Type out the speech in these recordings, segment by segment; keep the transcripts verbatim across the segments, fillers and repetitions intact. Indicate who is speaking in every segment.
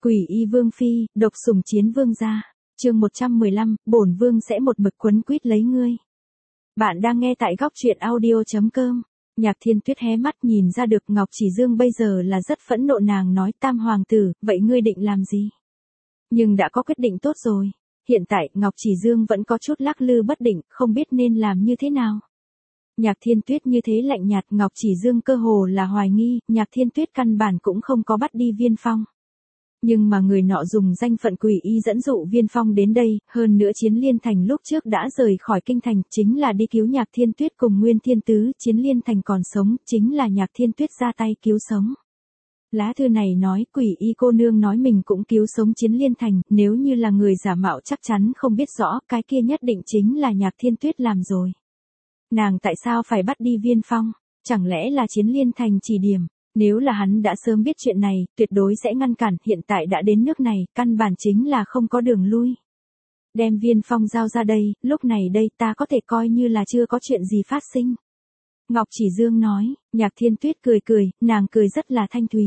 Speaker 1: Quỷ y vương phi, độc sủng chiến vương gia. Chương một trăm mười lăm, bổn vương sẽ một mực quấn quýt lấy ngươi. Bạn đang nghe tại góc truyện audio chấm com. Nhạc Thiên Tuyết hé mắt nhìn ra được Ngọc Chỉ Dương bây giờ là rất phẫn nộ, nàng nói: Tam hoàng tử, vậy ngươi định làm gì? Nhưng đã có quyết định tốt rồi. Hiện tại Ngọc Chỉ Dương vẫn có chút lắc lư bất định, không biết nên làm như thế nào. Nhạc Thiên Tuyết như thế lạnh nhạt, Ngọc Chỉ Dương cơ hồ là hoài nghi, Nhạc Thiên Tuyết căn bản cũng không có bắt đi Viên Phong. Nhưng mà người nọ dùng danh phận quỷ y dẫn dụ Viên Phong đến đây, hơn nữa Chiến Liên Thành lúc trước đã rời khỏi kinh thành, chính là đi cứu Nhạc Thiên Tuyết cùng Nguyên Thiên Tứ, Chiến Liên Thành còn sống, chính là Nhạc Thiên Tuyết ra tay cứu sống. Lá thư này nói, quỷ y cô nương nói mình cũng cứu sống Chiến Liên Thành, nếu như là người giả mạo chắc chắn không biết rõ, cái kia nhất định chính là Nhạc Thiên Tuyết làm rồi. Nàng tại sao phải bắt đi Viên Phong? Chẳng lẽ là Chiến Liên Thành chỉ điểm? Nếu là hắn đã sớm biết chuyện này, tuyệt đối sẽ ngăn cản, hiện tại đã đến nước này, căn bản chính là không có đường lui. Đem Viên Phong giao ra đây, lúc này đây ta có thể coi như là chưa có chuyện gì phát sinh. Ngọc Chỉ Dương nói. Nhạc Thiên Tuyết cười cười, nàng cười rất là thanh thúy.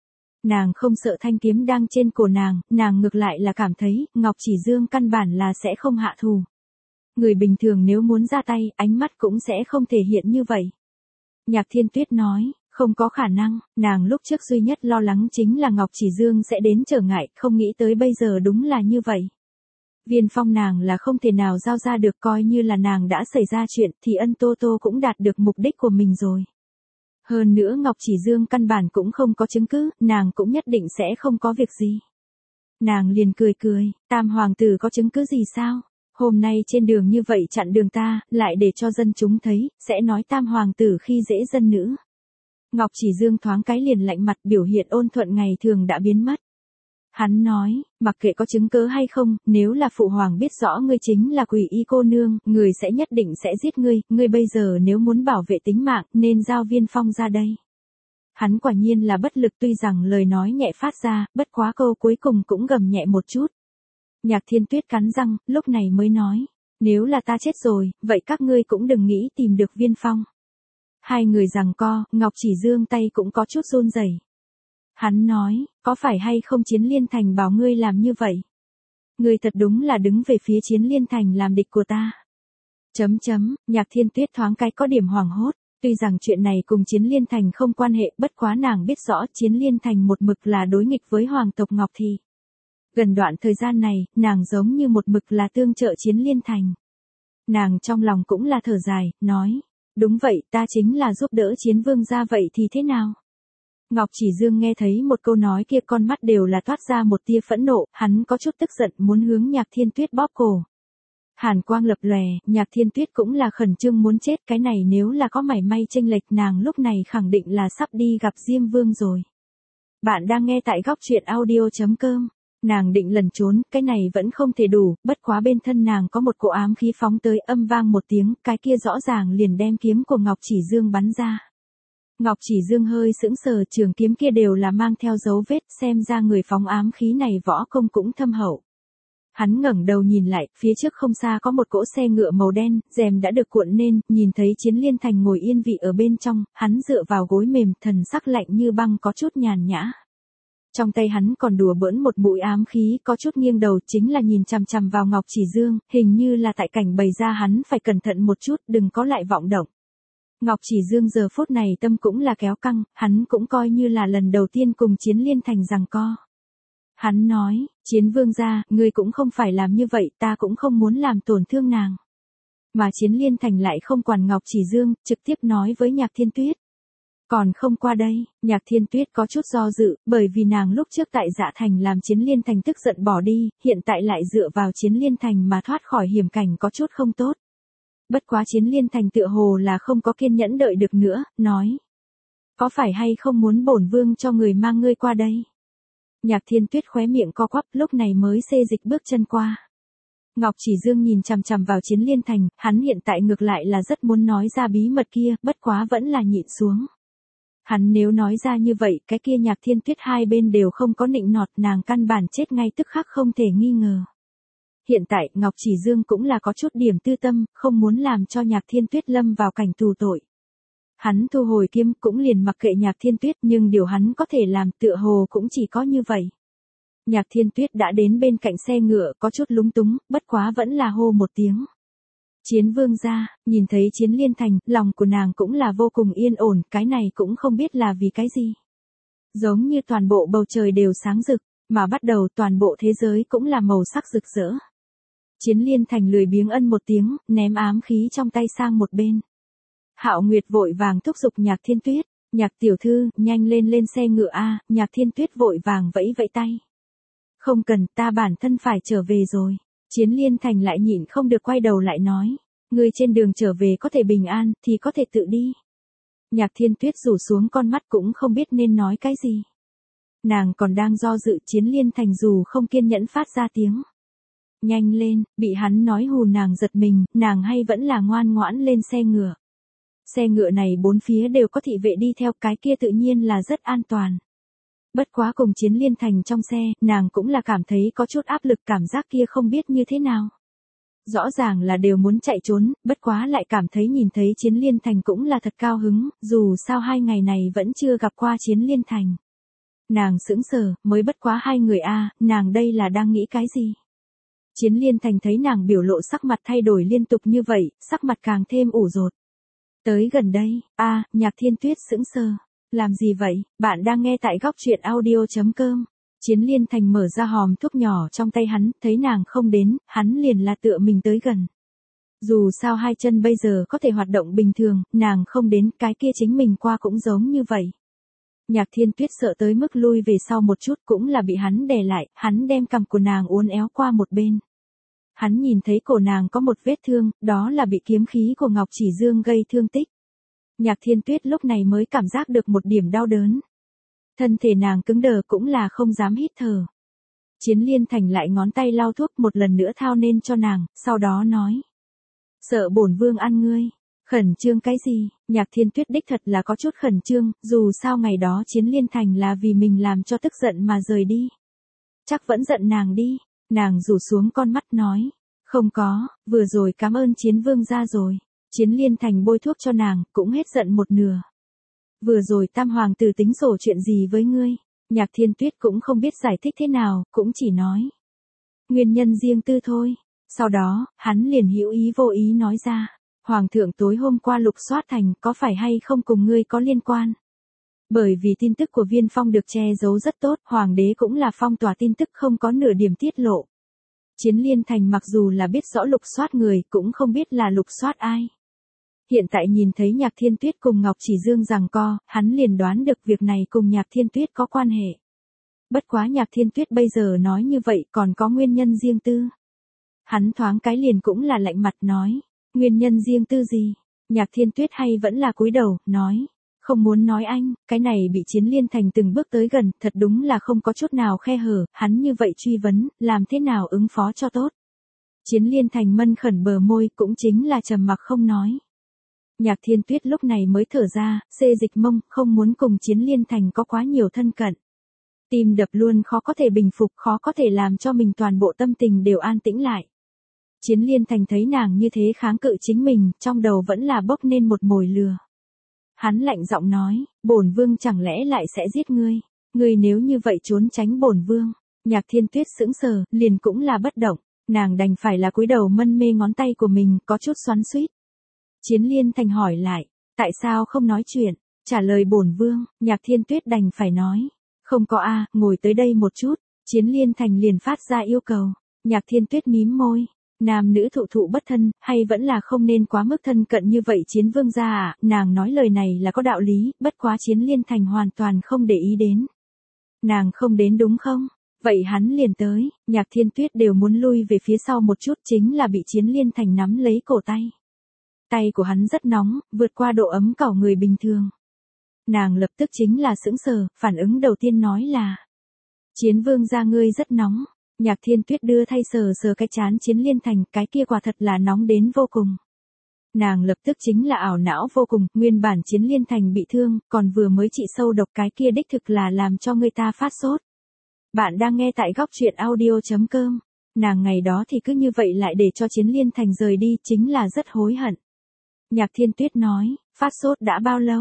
Speaker 1: Nàng không sợ thanh kiếm đang trên cổ nàng, nàng ngược lại là cảm thấy, Ngọc Chỉ Dương căn bản là sẽ không hạ thù. Người bình thường nếu muốn ra tay, ánh mắt cũng sẽ không thể hiện như vậy. Nhạc Thiên Tuyết nói. Không có khả năng, nàng lúc trước duy nhất lo lắng chính là Ngọc Chỉ Dương sẽ đến trở ngại, không nghĩ tới bây giờ đúng là như vậy. Viên Phong nàng là không thể nào giao ra được, coi như là nàng đã xảy ra chuyện thì Ân Tô Tô cũng đạt được mục đích của mình rồi. Hơn nữa Ngọc Chỉ Dương căn bản cũng không có chứng cứ, nàng cũng nhất định sẽ không có việc gì. Nàng liền cười cười, Tam hoàng tử có chứng cứ gì sao? Hôm nay trên đường như vậy chặn đường ta, lại để cho dân chúng thấy, sẽ nói Tam hoàng tử khi dễ dân nữ. Ngọc Chỉ Dương thoáng cái liền lạnh mặt, biểu hiện ôn thuận ngày thường đã biến mất. Hắn nói, mặc kệ có chứng cớ hay không, nếu là phụ hoàng biết rõ ngươi chính là quỷ y cô nương, người sẽ nhất định sẽ giết ngươi, ngươi bây giờ nếu muốn bảo vệ tính mạng, nên giao Viên Phong ra đây. Hắn quả nhiên là bất lực, tuy rằng lời nói nhẹ phát ra, bất quá câu cuối cùng cũng gầm nhẹ một chút. Nhạc Thiên Tuyết cắn răng, lúc này mới nói, nếu là ta chết rồi, vậy các ngươi cũng đừng nghĩ tìm được Viên Phong. Hai người giằng co, Ngọc Chỉ Dương tay cũng có chút run rẩy. Hắn nói, có phải hay không Chiến Liên Thành bảo ngươi làm như vậy? Ngươi thật đúng là đứng về phía Chiến Liên Thành làm địch của ta. Chấm chấm, Nhạc Thiên Tuyết thoáng cái có điểm hoảng hốt, tuy rằng chuyện này cùng Chiến Liên Thành không quan hệ, bất quá nàng biết rõ Chiến Liên Thành một mực là đối nghịch với hoàng tộc Ngọc Thị. Gần đoạn thời gian này, nàng giống như một mực là tương trợ Chiến Liên Thành. Nàng trong lòng cũng là thở dài, nói. Đúng vậy, ta chính là giúp đỡ Chiến vương gia, vậy thì thế nào? Ngọc Chỉ Dương nghe thấy một câu nói kia, con mắt đều là toát ra một tia phẫn nộ, hắn có chút tức giận muốn hướng Nhạc Thiên Tuyết bóp cổ. Hàn quang lập lòe, Nhạc Thiên Tuyết cũng là khẩn trương muốn chết, cái này nếu là có mảy may chênh lệch nàng lúc này khẳng định là sắp đi gặp Diêm Vương rồi. Bạn đang nghe tại góc truyện audio chấm com. Nàng định lẩn trốn, cái này vẫn không thể đủ, bất quá bên thân nàng có một cỗ ám khí phóng tới, âm vang một tiếng, cái kia rõ ràng liền đem kiếm của Ngọc Chỉ Dương bắn ra. Ngọc Chỉ Dương hơi sững sờ, trường kiếm kia đều là mang theo dấu vết, xem ra người phóng ám khí này võ công cũng thâm hậu. Hắn ngẩng đầu nhìn lại, phía trước không xa có một cỗ xe ngựa màu đen, rèm đã được cuộn lên, nhìn thấy Chiến Liên Thành ngồi yên vị ở bên trong, hắn dựa vào gối mềm, thần sắc lạnh như băng, có chút nhàn nhã. Trong tay hắn còn đùa bỡn một mũi ám khí, có chút nghiêng đầu, chính là nhìn chằm chằm vào Ngọc Chỉ Dương, hình như là tại cảnh bày ra hắn phải cẩn thận một chút, đừng có lại vọng động. Ngọc Chỉ Dương giờ phút này tâm cũng là kéo căng, hắn cũng coi như là lần đầu tiên cùng Chiến Liên Thành giằng co. Hắn nói, Chiến vương gia, ngươi cũng không phải làm như vậy, ta cũng không muốn làm tổn thương nàng. Mà Chiến Liên Thành lại không quản Ngọc Chỉ Dương, trực tiếp nói với Nhạc Thiên Tuyết. Còn không qua đây, Nhạc Thiên Tuyết có chút do dự, bởi vì nàng lúc trước tại Dạ Thành làm Chiến Liên Thành tức giận bỏ đi, hiện tại lại dựa vào Chiến Liên Thành mà thoát khỏi hiểm cảnh, có chút không tốt. Bất quá Chiến Liên Thành tựa hồ là không có kiên nhẫn đợi được nữa, nói. Có phải hay không muốn bổn vương cho người mang ngươi qua đây? Nhạc Thiên Tuyết khóe miệng co quắp, lúc này mới xê dịch bước chân qua. Ngọc Chỉ Dương nhìn chằm chằm vào Chiến Liên Thành, hắn hiện tại ngược lại là rất muốn nói ra bí mật kia, bất quá vẫn là nhịn xuống. Hắn nếu nói ra như vậy, cái kia Nhạc Thiên Tuyết hai bên đều không có nịnh nọt, nàng căn bản chết ngay tức khắc không thể nghi ngờ. Hiện tại, Ngọc Chỉ Dương cũng là có chút điểm tư tâm, không muốn làm cho Nhạc Thiên Tuyết lâm vào cảnh tù tội. Hắn thu hồi kiếm cũng liền mặc kệ Nhạc Thiên Tuyết, nhưng điều hắn có thể làm tựa hồ cũng chỉ có như vậy. Nhạc Thiên Tuyết đã đến bên cạnh xe ngựa, có chút lúng túng, bất quá vẫn là hô một tiếng. Chiến Vương gia, nhìn thấy Chiến Liên Thành, lòng của nàng cũng là vô cùng yên ổn, cái này cũng không biết là vì cái gì. Giống như toàn bộ bầu trời đều sáng rực, mà bắt đầu toàn bộ thế giới cũng là màu sắc rực rỡ. Chiến Liên Thành lười biếng ân một tiếng, ném ám khí trong tay sang một bên. Hạo Nguyệt vội vàng thúc giục Nhạc Thiên Tuyết, Nhạc tiểu thư, nhanh lên lên xe ngựa a. Nhạc Thiên Tuyết vội vàng vẫy vẫy tay. Không cần, ta bản thân phải trở về rồi. Chiến Liên Thành lại nhịn không được quay đầu lại nói, ngươi trên đường trở về có thể bình an, thì có thể tự đi. Nhạc Thiên Tuyết rủ xuống con mắt cũng không biết nên nói cái gì. Nàng còn đang do dự, Chiến Liên Thành dù không kiên nhẫn phát ra tiếng. Nhanh lên, bị hắn nói hù nàng giật mình, nàng hay vẫn là ngoan ngoãn lên xe ngựa. Xe ngựa này bốn phía đều có thị vệ đi theo, cái kia tự nhiên là rất an toàn. Bất quá cùng Chiến Liên Thành trong xe, nàng cũng là cảm thấy có chút áp lực, cảm giác kia không biết như thế nào. Rõ ràng là đều muốn chạy trốn, bất quá lại cảm thấy nhìn thấy Chiến Liên Thành cũng là thật cao hứng, dù sao hai ngày này vẫn chưa gặp qua Chiến Liên Thành. Nàng sững sờ, mới bất quá hai người a, nàng đây là đang nghĩ cái gì? Chiến Liên Thành thấy nàng biểu lộ sắc mặt thay đổi liên tục như vậy, sắc mặt càng thêm ủ rột. Tới gần đây, a, Nhạc Thiên Tuyết sững sờ. Làm gì vậy? Bạn đang nghe tại góc truyện audio chấm com. Chiến Liên Thành mở ra hòm thuốc nhỏ trong tay hắn, thấy nàng không đến, hắn liền là tựa mình tới gần. Dù sao hai chân bây giờ có thể hoạt động bình thường, nàng không đến, cái kia chính mình qua cũng giống như vậy. Nhạc Thiên Tuyết sợ tới mức lui về sau một chút, cũng là bị hắn đè lại, hắn đem cằm của nàng uốn éo qua một bên. Hắn nhìn thấy cổ nàng có một vết thương, đó là bị kiếm khí của Ngọc Chỉ Dương gây thương tích. Nhạc Thiên Tuyết lúc này mới cảm giác được một điểm đau đớn. Thân thể nàng cứng đờ cũng là không dám hít thở. Chiến Liên Thành lại ngón tay lau thuốc một lần nữa thao nên cho nàng, sau đó nói. Sợ bổn vương ăn ngươi. Khẩn trương cái gì? Nhạc Thiên Tuyết đích thật là có chút khẩn trương, dù sao ngày đó Chiến Liên Thành là vì mình làm cho tức giận mà rời đi. Chắc vẫn giận nàng đi. Nàng rủ xuống con mắt nói. Không có, vừa rồi cảm ơn Chiến Vương gia rồi. Chiến Liên Thành bôi thuốc cho nàng, cũng hết giận một nửa. Vừa rồi Tam Hoàng tử tính sổ chuyện gì với ngươi? Nhạc Thiên Tuyết cũng không biết giải thích thế nào, cũng chỉ nói. Nguyên nhân riêng tư thôi. Sau đó, hắn liền hữu ý vô ý nói ra. Hoàng thượng tối hôm qua lục soát thành có phải hay không cùng ngươi có liên quan? Bởi vì tin tức của Viên Phong được che giấu rất tốt, Hoàng đế cũng là phong tỏa tin tức không có nửa điểm tiết lộ. Chiến Liên Thành mặc dù là biết rõ lục soát người, cũng không biết là lục soát ai. Hiện tại nhìn thấy Nhạc Thiên Tuyết cùng Ngọc Chỉ Dương giằng co, hắn liền đoán được việc này cùng Nhạc Thiên Tuyết có quan hệ. Bất quá Nhạc Thiên Tuyết bây giờ nói như vậy còn có nguyên nhân riêng tư. Hắn thoáng cái liền cũng là lạnh mặt nói, nguyên nhân riêng tư gì? Nhạc Thiên Tuyết hay vẫn là cúi đầu, nói, không muốn nói anh, cái này bị Chiến Liên Thành từng bước tới gần, thật đúng là không có chút nào khe hở, hắn như vậy truy vấn, làm thế nào ứng phó cho tốt. Chiến Liên Thành mân khẩn bờ môi, cũng chính là trầm mặc không nói. Nhạc Thiên Tuyết lúc này mới thở ra, xê dịch mông, không muốn cùng Chiến Liên Thành có quá nhiều thân cận. Tim đập luôn khó có thể bình phục, khó có thể làm cho mình toàn bộ tâm tình đều an tĩnh lại. Chiến Liên Thành thấy nàng như thế kháng cự chính mình, trong đầu vẫn là bốc nên một mồi lừa. Hắn lạnh giọng nói, bổn vương chẳng lẽ lại sẽ giết ngươi, ngươi nếu như vậy trốn tránh bổn vương. Nhạc Thiên Tuyết sững sờ, liền cũng là bất động, nàng đành phải là cúi đầu mân mê ngón tay của mình, có chút xoắn xuýt. Chiến Liên Thành hỏi lại, tại sao không nói chuyện, trả lời bổn vương. Nhạc Thiên Tuyết đành phải nói, không có a, ngồi tới đây một chút. Chiến Liên Thành liền phát ra yêu cầu. Nhạc Thiên Tuyết mím môi, nam nữ thụ thụ bất thân, hay vẫn là không nên quá mức thân cận như vậy Chiến Vương gia à? Nàng nói lời này là có đạo lý, bất quá Chiến Liên Thành hoàn toàn không để ý đến. Nàng không đến đúng không? Vậy hắn liền tới. Nhạc Thiên Tuyết đều muốn lui về phía sau một chút, chính là bị Chiến Liên Thành nắm lấy cổ tay. Tay của hắn rất nóng, vượt qua độ ấm cỏ người bình thường. Nàng lập tức chính là sững sờ, phản ứng đầu tiên nói là, Chiến Vương gia ngươi rất nóng. Nhạc Thiên Tuyết đưa thay sờ sờ cái chán Chiến Liên Thành, cái kia quả thật là nóng đến vô cùng. Nàng lập tức chính là ảo não vô cùng, nguyên bản Chiến Liên Thành bị thương, còn vừa mới trị sâu độc, cái kia đích thực là làm cho người ta phát sốt. Bạn đang nghe tại góc truyện audio chấm com. Nàng ngày đó thì cứ như vậy lại để cho Chiến Liên Thành rời đi, chính là rất hối hận. Nhạc Thiên Tuyết nói, phát sốt đã bao lâu?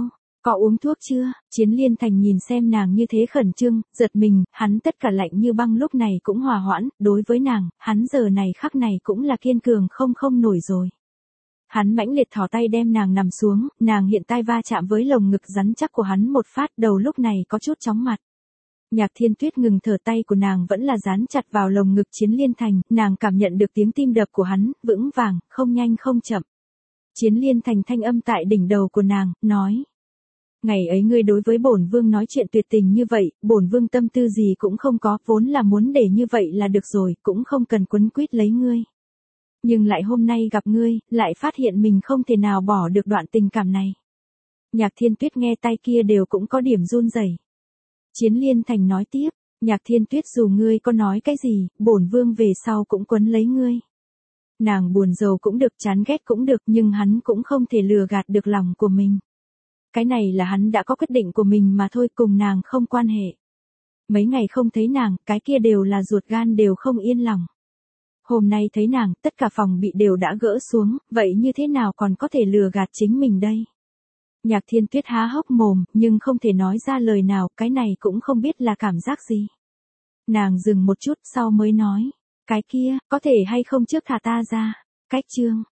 Speaker 1: Có uống thuốc chưa? Chiến Liên Thành nhìn xem nàng như thế khẩn trương, giật mình, hắn tất cả lạnh như băng lúc này cũng hòa hoãn, đối với nàng, hắn giờ này khắc này cũng là kiên cường không không nổi rồi. Hắn mãnh liệt thò tay đem nàng nằm xuống, nàng hiện tai va chạm với lồng ngực rắn chắc của hắn một phát, đầu lúc này có chút chóng mặt. Nhạc Thiên Tuyết ngừng thở, tay của nàng vẫn là dán chặt vào lồng ngực Chiến Liên Thành, nàng cảm nhận được tiếng tim đập của hắn, vững vàng, không nhanh không chậm. Chiến Liên Thành thanh âm tại đỉnh đầu của nàng, nói. Ngày ấy ngươi đối với bổn vương nói chuyện tuyệt tình như vậy, bổn vương tâm tư gì cũng không có, vốn là muốn để như vậy là được rồi, cũng không cần quấn quýt lấy ngươi. Nhưng lại hôm nay gặp ngươi, lại phát hiện mình không thể nào bỏ được đoạn tình cảm này. Nhạc Thiên Tuyết nghe tay kia đều cũng có điểm run rẩy. Chiến Liên Thành nói tiếp, Nhạc Thiên Tuyết dù ngươi có nói cái gì, bổn vương về sau cũng quấn lấy ngươi. Nàng buồn rầu cũng được, chán ghét cũng được, nhưng hắn cũng không thể lừa gạt được lòng của mình. Cái này là hắn đã có quyết định của mình mà thôi, cùng nàng không quan hệ. Mấy ngày không thấy nàng, cái kia đều là ruột gan đều không yên lòng. Hôm nay thấy nàng, tất cả phòng bị đều đã gỡ xuống, vậy như thế nào còn có thể lừa gạt chính mình đây? Nhạc Thiên Tuyết há hốc mồm, nhưng không thể nói ra lời nào, cái này cũng không biết là cảm giác gì. Nàng dừng một chút sau mới nói, cái kia, có thể hay không trước thả ta ra? Cách chương